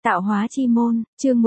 Tạo hóa chi môn, chương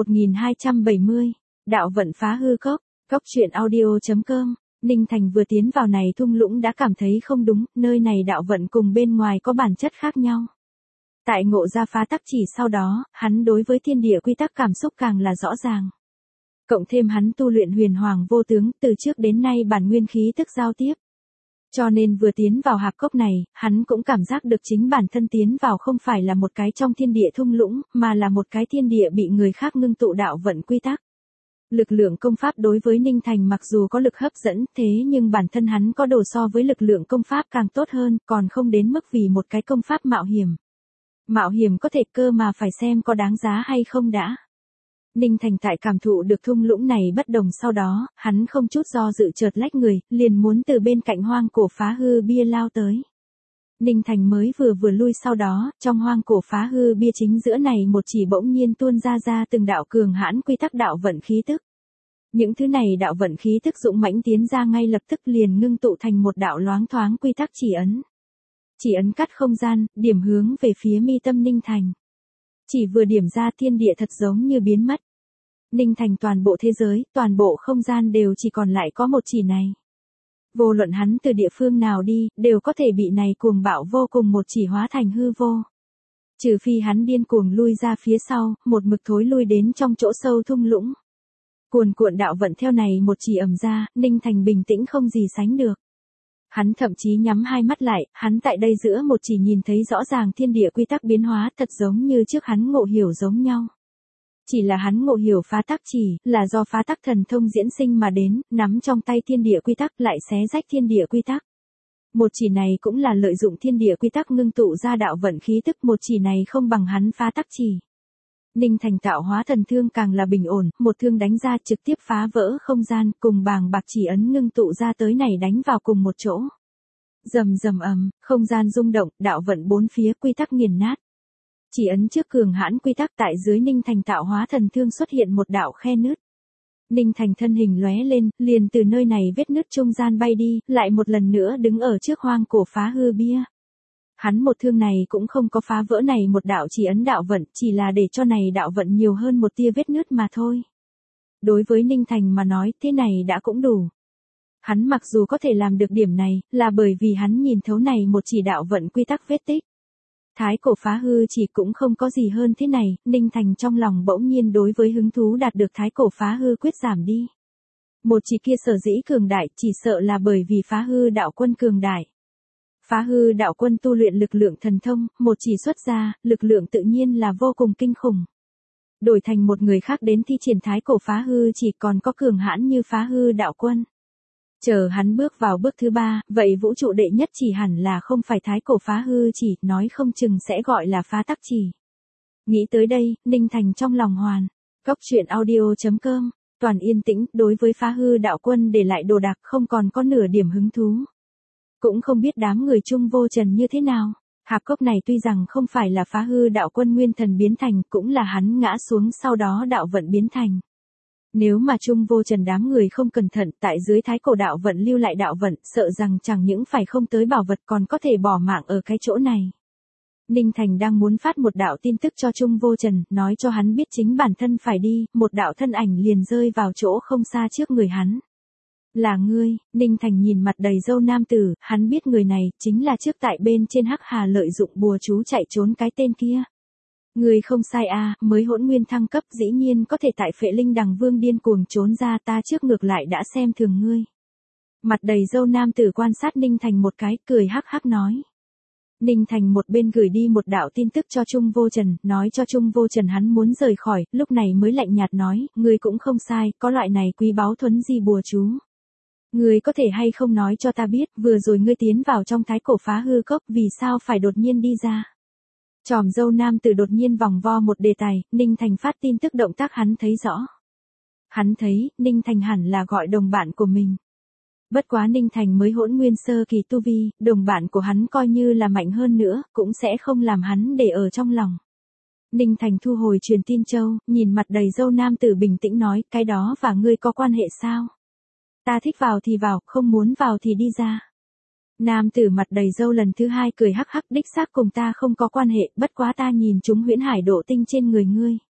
1270, đạo vận phá hư cốc, cốc truyện audio.com. Ninh Thành vừa tiến vào này thung lũng đã cảm thấy không đúng, nơi này đạo vận cùng bên ngoài có bản chất khác nhau. Tại ngộ ra phá tắc chỉ sau đó, hắn đối với thiên địa quy tắc cảm xúc càng là rõ ràng. Cộng thêm hắn tu luyện huyền hoàng vô tướng, từ trước đến nay bản nguyên khí tức giao tiếp. Cho nên vừa tiến vào hạp cốc này, hắn cũng cảm giác được chính bản thân tiến vào không phải là một cái trong thiên địa thung lũng, mà là một cái thiên địa bị người khác ngưng tụ đạo vận quy tắc. Lực lượng công pháp đối với Ninh Thành mặc dù có lực hấp dẫn, thế nhưng bản thân hắn có đồ so với lực lượng công pháp càng tốt hơn, còn không đến mức vì một cái công pháp mạo hiểm. Mạo hiểm có thể cơ mà phải xem có đáng giá hay không đã. Ninh Thành tại cảm thụ được thung lũng này bất đồng sau đó, hắn không chút do dự chợt lách người, liền muốn từ bên cạnh hoang cổ phá hư bia lao tới. Ninh Thành mới vừa lui sau đó, trong hoang cổ phá hư bia chính giữa này một chỉ bỗng nhiên tuôn ra từng đạo cường hãn quy tắc đạo vận khí tức. Những thứ này đạo vận khí tức dũng mãnh tiến ra ngay lập tức liền ngưng tụ thành một đạo loáng thoáng quy tắc chỉ ấn. Chỉ ấn cắt không gian, điểm hướng về phía mi tâm Ninh Thành. Chỉ vừa điểm ra thiên địa thật giống như biến mất. Ninh Thành toàn bộ thế giới, toàn bộ không gian đều chỉ còn lại có một chỉ này. Vô luận hắn từ địa phương nào đi, đều có thể bị này cuồng bạo vô cùng một chỉ hóa thành hư vô. Trừ phi hắn điên cuồng lui ra phía sau, một mực thối lui đến trong chỗ sâu thung lũng. Cuồn cuộn đạo vận theo này một chỉ ầm ra, Ninh Thành bình tĩnh không gì sánh được. Hắn thậm chí nhắm hai mắt lại, hắn tại đây giữa một chỉ nhìn thấy rõ ràng thiên địa quy tắc biến hóa thật giống như trước hắn ngộ hiểu giống nhau. Chỉ là hắn ngộ hiểu phá tắc chỉ, là do phá tắc thần thông diễn sinh mà đến, nắm trong tay thiên địa quy tắc lại xé rách thiên địa quy tắc. Một chỉ này cũng là lợi dụng thiên địa quy tắc ngưng tụ ra đạo vận khí tức, một chỉ này không bằng hắn phá tắc chỉ. Ninh Thành tạo hóa thần thương càng là bình ổn, một thương đánh ra trực tiếp phá vỡ không gian, cùng bàng bạc chỉ ấn ngưng tụ ra tới này đánh vào cùng một chỗ. Rầm rầm ầm, không gian rung động, đạo vận bốn phía quy tắc nghiền nát. Chỉ ấn trước cường hãn quy tắc tại dưới Ninh Thành tạo hóa thần thương xuất hiện một đạo khe nứt. Ninh Thành thân hình lóe lên, liền từ nơi này vết nứt trung gian bay đi, lại một lần nữa đứng ở trước hoang cổ phá hư bia. Hắn một thương này cũng không có phá vỡ này một đạo chỉ ấn đạo vận, chỉ là để cho này đạo vận nhiều hơn một tia vết nứt mà thôi. Đối với Ninh Thành mà nói, thế này đã cũng đủ. Hắn mặc dù có thể làm được điểm này, là bởi vì hắn nhìn thấu này một chỉ đạo vận quy tắc vết tích. Thái cổ phá hư chỉ cũng không có gì hơn thế này, Ninh Thành trong lòng bỗng nhiên đối với hứng thú đạt được thái cổ phá hư quyết giảm đi. Một chỉ kia sở dĩ cường đại, chỉ sợ là bởi vì phá hư đạo quân cường đại. Phá hư đạo quân tu luyện lực lượng thần thông, một chỉ xuất ra, lực lượng tự nhiên là vô cùng kinh khủng. Đổi thành một người khác đến thi triển thái cổ phá hư chỉ còn có cường hãn như phá hư đạo quân. Chờ hắn bước vào bước thứ ba, vậy vũ trụ đệ nhất chỉ hẳn là không phải thái cổ phá hư chỉ, nói không chừng sẽ gọi là phá tắc chỉ. Nghĩ tới đây, Ninh Thành trong lòng hoàn. Cốc truyện audio.com, toàn yên tĩnh, đối với phá hư đạo quân để lại đồ đạc không còn có nửa điểm hứng thú. Cũng không biết đám người Trung Vô Trần như thế nào. Hạp cốc này tuy rằng không phải là phá hư đạo quân nguyên thần biến thành, cũng là hắn ngã xuống sau đó đạo vận biến thành. Nếu mà Trung Vô Trần đám người không cẩn thận, tại dưới thái cổ đạo vận lưu lại đạo vận, sợ rằng chẳng những phải không tới bảo vật còn có thể bỏ mạng ở cái chỗ này. Ninh Thành đang muốn phát một đạo tin tức cho Trung Vô Trần, nói cho hắn biết chính bản thân phải đi, một đạo thân ảnh liền rơi vào chỗ không xa trước người hắn. Là ngươi, Ninh Thành nhìn mặt đầy râu nam tử, hắn biết người này chính là trước tại bên trên Hắc Hà lợi dụng bùa chú chạy trốn cái tên kia. Ngươi không sai a, mới hỗn nguyên thăng cấp dĩ nhiên có thể tại Phệ Linh Đằng Vương điên cuồng trốn ra, ta trước ngược lại đã xem thường ngươi. Mặt đầy râu nam tử quan sát Ninh Thành một cái, cười hắc hắc nói. Ninh Thành một bên gửi đi một đạo tin tức cho Trung Vô Trần, nói cho Trung Vô Trần hắn muốn rời khỏi, lúc này mới lạnh nhạt nói, ngươi cũng không sai, có loại này quý báu thuấn di bùa chú. Ngươi có thể hay không nói cho ta biết, vừa rồi ngươi tiến vào trong thái cổ phá hư cốc, vì sao phải đột nhiên đi ra? Tròm dâu nam tử đột nhiên vòng vo một đề tài, Ninh Thành phát tin tức động tác hắn thấy rõ. Hắn thấy, Ninh Thành hẳn là gọi đồng bạn của mình. Bất quá Ninh Thành mới hỗn nguyên sơ kỳ tu vi, đồng bạn của hắn coi như là mạnh hơn nữa, cũng sẽ không làm hắn để ở trong lòng. Ninh Thành thu hồi truyền tin châu, nhìn mặt đầy dâu nam tử bình tĩnh nói, cái đó và ngươi có quan hệ sao? Ta thích vào thì vào, không muốn vào thì đi ra. Nam tử mặt đầy râu lần thứ hai cười hắc hắc, đích xác cùng ta không có quan hệ, bất quá ta nhìn chúng huyễn hải độ tinh trên người ngươi.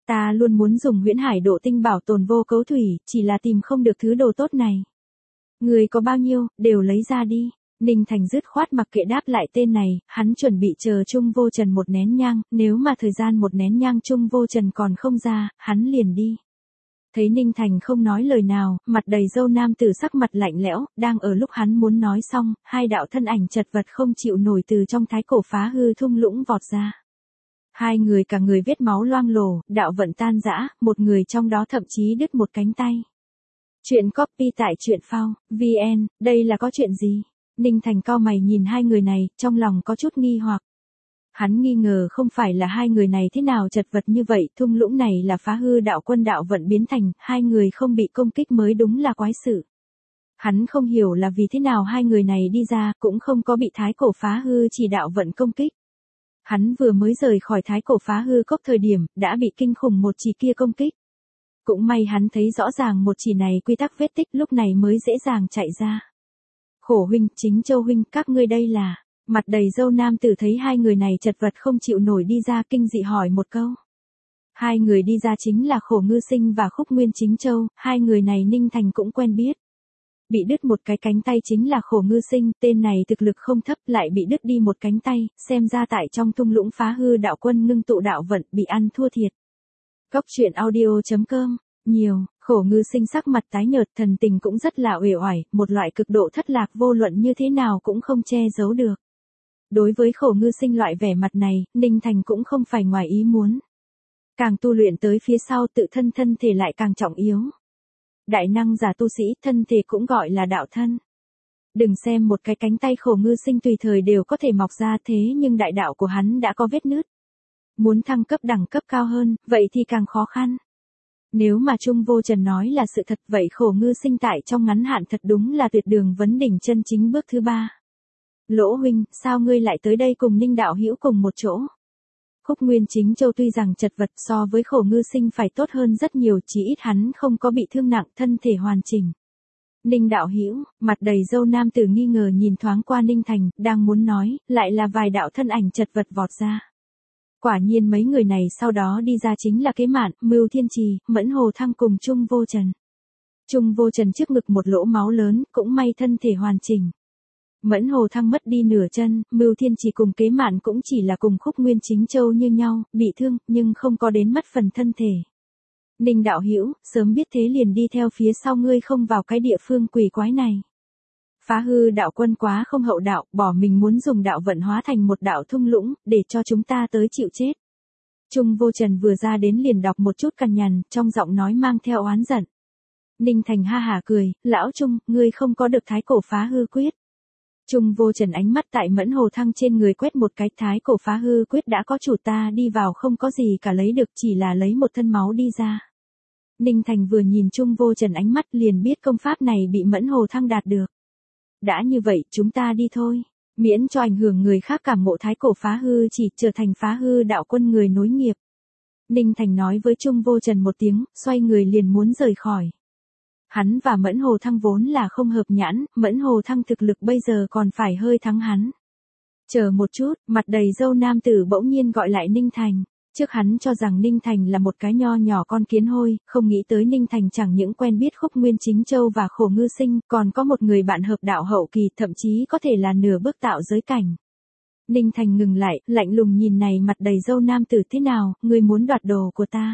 Ta luôn muốn dùng huyễn hải độ tinh bảo tồn vô cấu thủy, chỉ là tìm không được thứ đồ tốt này. Người có bao nhiêu, đều lấy ra đi. Ninh Thành dứt khoát mặc kệ đáp lại tên này, hắn chuẩn bị chờ Trung Vô Trần một nén nhang, nếu mà thời gian một nén nhang Trung Vô Trần còn không ra, hắn liền đi. Thấy Ninh Thành không nói lời nào, mặt đầy râu nam tử sắc mặt lạnh lẽo, đang ở lúc hắn muốn nói xong, hai đạo thân ảnh chật vật không chịu nổi từ trong thái cổ phá hư thung lũng vọt ra. Hai người cả người vết máu loang lổ, đạo vận tan rã, một người trong đó thậm chí đứt một cánh tay. Chuyện copy tại truyện phao, VN, đây là có chuyện gì? Ninh Thành cau mày nhìn hai người này, trong lòng có chút nghi hoặc. Hắn nghi ngờ không phải là hai người này thế nào chật vật như vậy, thung lũng này là phá hư đạo quân đạo vận biến thành, hai người không bị công kích mới đúng là quái sự. Hắn không hiểu là vì thế nào hai người này đi ra, cũng không có bị thái cổ phá hư chỉ đạo vận công kích. Hắn vừa mới rời khỏi thái cổ phá hư cốc thời điểm, đã bị kinh khủng một chỉ kia công kích. Cũng may hắn thấy rõ ràng một chỉ này quy tắc vết tích lúc này mới dễ dàng chạy ra. Khổ huynh, Chính Châu huynh, các ngươi đây là... Mặt đầy râu nam tử thấy hai người này chật vật không chịu nổi đi ra kinh dị hỏi một câu. Hai người đi ra chính là Khổ Ngư Sinh và Khúc Nguyên Chính Châu, hai người này Ninh Thành cũng quen biết. Bị đứt một cái cánh tay chính là Khổ Ngư Sinh, tên này thực lực không thấp lại bị đứt đi một cánh tay, xem ra tại trong thung lũng phá hư đạo quân ngưng tụ đạo vận bị ăn thua thiệt. Cóc truyện audio.com, nhiều, Khổ Ngư Sinh sắc mặt tái nhợt thần tình cũng rất là uể oải, một loại cực độ thất lạc vô luận như thế nào cũng không che giấu được. Đối với Khổ Ngư Sinh loại vẻ mặt này, Ninh Thành cũng không phải ngoài ý muốn. Càng tu luyện tới phía sau tự thân thân thể lại càng trọng yếu. Đại năng giả tu sĩ thân thể cũng gọi là đạo thân. Đừng xem một cái cánh tay Khổ Ngư Sinh tùy thời đều có thể mọc ra thế nhưng đại đạo của hắn đã có vết nứt. Muốn thăng cấp đẳng cấp cao hơn, vậy thì càng khó khăn. Nếu mà Trung Vô Trần nói là sự thật vậy Khổ Ngư Sinh tại trong ngắn hạn thật đúng là tuyệt đường vấn đỉnh chân chính bước thứ 3. Lỗ huynh, sao ngươi lại tới đây cùng Ninh đạo hữu cùng một chỗ? Khúc Nguyên Chính Châu tuy rằng chật vật so với Khổ Ngư Sinh phải tốt hơn rất nhiều, chỉ ít hắn không có bị thương nặng, thân thể hoàn chỉnh. Ninh đạo hữu, mặt đầy râu nam tử nghi ngờ nhìn thoáng qua Ninh Thành, đang muốn nói, lại là vài đạo thân ảnh chật vật vọt ra. Quả nhiên mấy người này sau đó đi ra chính là Kế Mạn, Mưu Thiên Trì, Mẫn Hồ Thăng cùng Trung Vô Trần. Trung Vô Trần trước ngực một lỗ máu lớn, cũng may thân thể hoàn chỉnh. Mẫn Hồ Thăng mất đi nửa chân, Mưu Thiên Trì cùng Kế Mạn cũng chỉ là cùng Khúc Nguyên Chính Châu như nhau, bị thương, nhưng không có đến mất phần thân thể. Ninh đạo hữu, sớm biết thế liền đi theo phía sau ngươi không vào cái địa phương quỷ quái này. Phá hư đạo quân quá không hậu đạo, bỏ mình muốn dùng đạo vận hóa thành một đạo thung lũng, để cho chúng ta tới chịu chết. Trung Vô Trần vừa ra đến liền đọc một chút cằn nhằn, trong giọng nói mang theo oán giận. Ninh Thành ha hả cười, lão Trung, ngươi không có được thái cổ phá hư quyết. Trung Vô Trần ánh mắt tại Mẫn Hồ Thăng trên người quét một cái, thái cổ phá hư quyết đã có chủ, ta đi vào không có gì cả lấy được, chỉ là lấy một thân máu đi ra. Ninh Thành vừa nhìn Trung Vô Trần ánh mắt liền biết công pháp này bị Mẫn Hồ Thăng đạt được. Đã như vậy, chúng ta đi thôi. Miễn cho ảnh hưởng người khác cảm ngộ thái cổ phá hư, chỉ trở thành phá hư đạo quân người nối nghiệp. Ninh Thành nói với Trung Vô Trần một tiếng, xoay người liền muốn rời khỏi. Hắn và Mẫn Hồ Thăng vốn là không hợp nhãn, Mẫn Hồ Thăng thực lực bây giờ còn phải hơi thắng hắn. Chờ một chút, mặt đầy râu nam tử bỗng nhiên gọi lại Ninh Thành. Trước hắn cho rằng Ninh Thành là một cái nho nhỏ con kiến hôi, không nghĩ tới Ninh Thành chẳng những quen biết Khúc Nguyên Chính Châu và Khổ Ngư Sinh, còn có một người bạn hợp đạo hậu kỳ, thậm chí có thể là nửa bước tạo giới cảnh. Ninh Thành ngừng lại, lạnh lùng nhìn này mặt đầy râu nam tử, thế nào, ngươi muốn đoạt đồ của ta?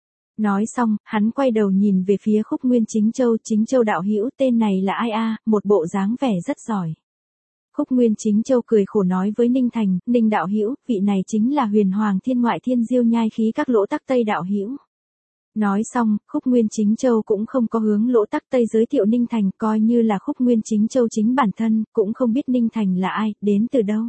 Nói xong, hắn quay đầu nhìn về phía Khúc Nguyên Chính Châu đạo hữu, tên này là ai a? Một bộ dáng vẻ rất giỏi. Khúc Nguyên Chính Châu cười khổ nói với Ninh Thành, Ninh đạo hữu, vị này chính là Huyền Hoàng Thiên Ngoại Thiên Diêu Nhai Khí các Lỗ Tắc Tây đạo hữu. Nói xong, Khúc Nguyên Chính Châu cũng không có hướng Lỗ Tắc Tây giới thiệu Ninh Thành, coi như là Khúc Nguyên Chính Châu chính bản thân, cũng không biết Ninh Thành là ai, đến từ đâu.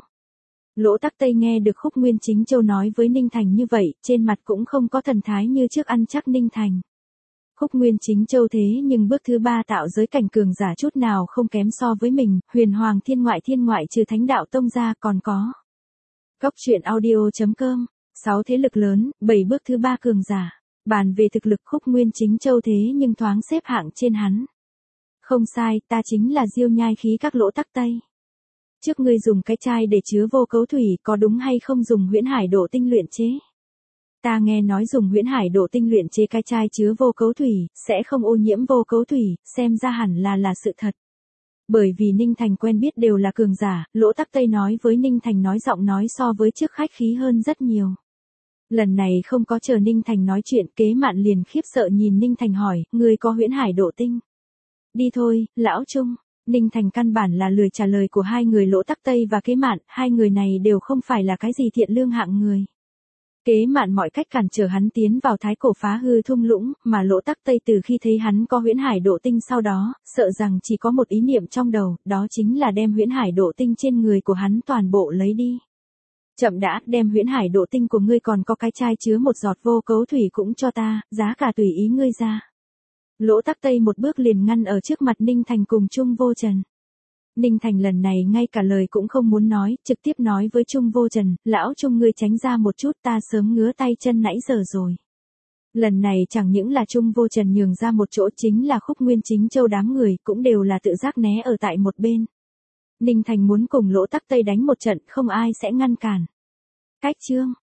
Lỗ Tắc Tây nghe được Khúc Nguyên Chính Châu nói với Ninh Thành như vậy, trên mặt cũng không có thần thái như trước ăn chắc Ninh Thành. Khúc Nguyên Chính Châu thế nhưng bước thứ 3 tạo giới cảnh cường giả chút nào không kém so với mình, Huyền Hoàng Thiên Ngoại trừ Thánh Đạo Tông ra còn có. Cóc truyện audio.com, 6 thế lực lớn, 7 bước thứ 3 cường giả. Bàn về thực lực Khúc Nguyên Chính Châu thế nhưng thoáng xếp hạng trên hắn. Không sai, ta chính là Diêu Nhai Khí các Lỗ Tắc Tây. Trước ngươi dùng cái chai để chứa vô cấu thủy, có đúng hay không dùng huyễn hải độ tinh luyện chế? Ta nghe nói dùng huyễn hải độ tinh luyện chế cái chai chứa vô cấu thủy, sẽ không ô nhiễm vô cấu thủy, xem ra hẳn là sự thật. Bởi vì Ninh Thành quen biết đều là cường giả, Lỗ Tắc Tây nói với Ninh Thành nói giọng nói so với trước khách khí hơn rất nhiều. Lần này không có chờ Ninh Thành nói chuyện, Kế Mạn liền khiếp sợ nhìn Ninh Thành hỏi, ngươi có huyễn hải độ tinh? Đi thôi, lão Trung. Ninh Thành căn bản là lười trả lời của hai người Lỗ Tắc Tây và Kế Mạn, hai người này đều không phải là cái gì thiện lương hạng người. Kế Mạn mọi cách cản trở hắn tiến vào thái cổ phá hư thung lũng, mà Lỗ Tắc Tây từ khi thấy hắn có huyễn hải độ tinh sau đó, sợ rằng chỉ có một ý niệm trong đầu, đó chính là đem huyễn hải độ tinh trên người của hắn toàn bộ lấy đi. Chậm đã, đem huyễn hải độ tinh của ngươi còn có cái chai chứa một giọt vô cấu thủy cũng cho ta, giá cả tùy ý ngươi ra. Lỗ Tắc Tây một bước liền ngăn ở trước mặt Ninh Thành cùng Trung Vô Trần. Ninh Thành lần này ngay cả lời cũng không muốn nói, trực tiếp nói với Trung Vô Trần, lão Trung ngươi tránh ra một chút, ta sớm ngứa tay chân nãy giờ rồi. Lần này chẳng những là Trung Vô Trần nhường ra một chỗ, chính là Khúc Nguyên Chính Châu đám người cũng đều là tự giác né ở tại một bên. Ninh Thành muốn cùng Lỗ Tắc Tây đánh một trận, không ai sẽ ngăn cản. Cách chương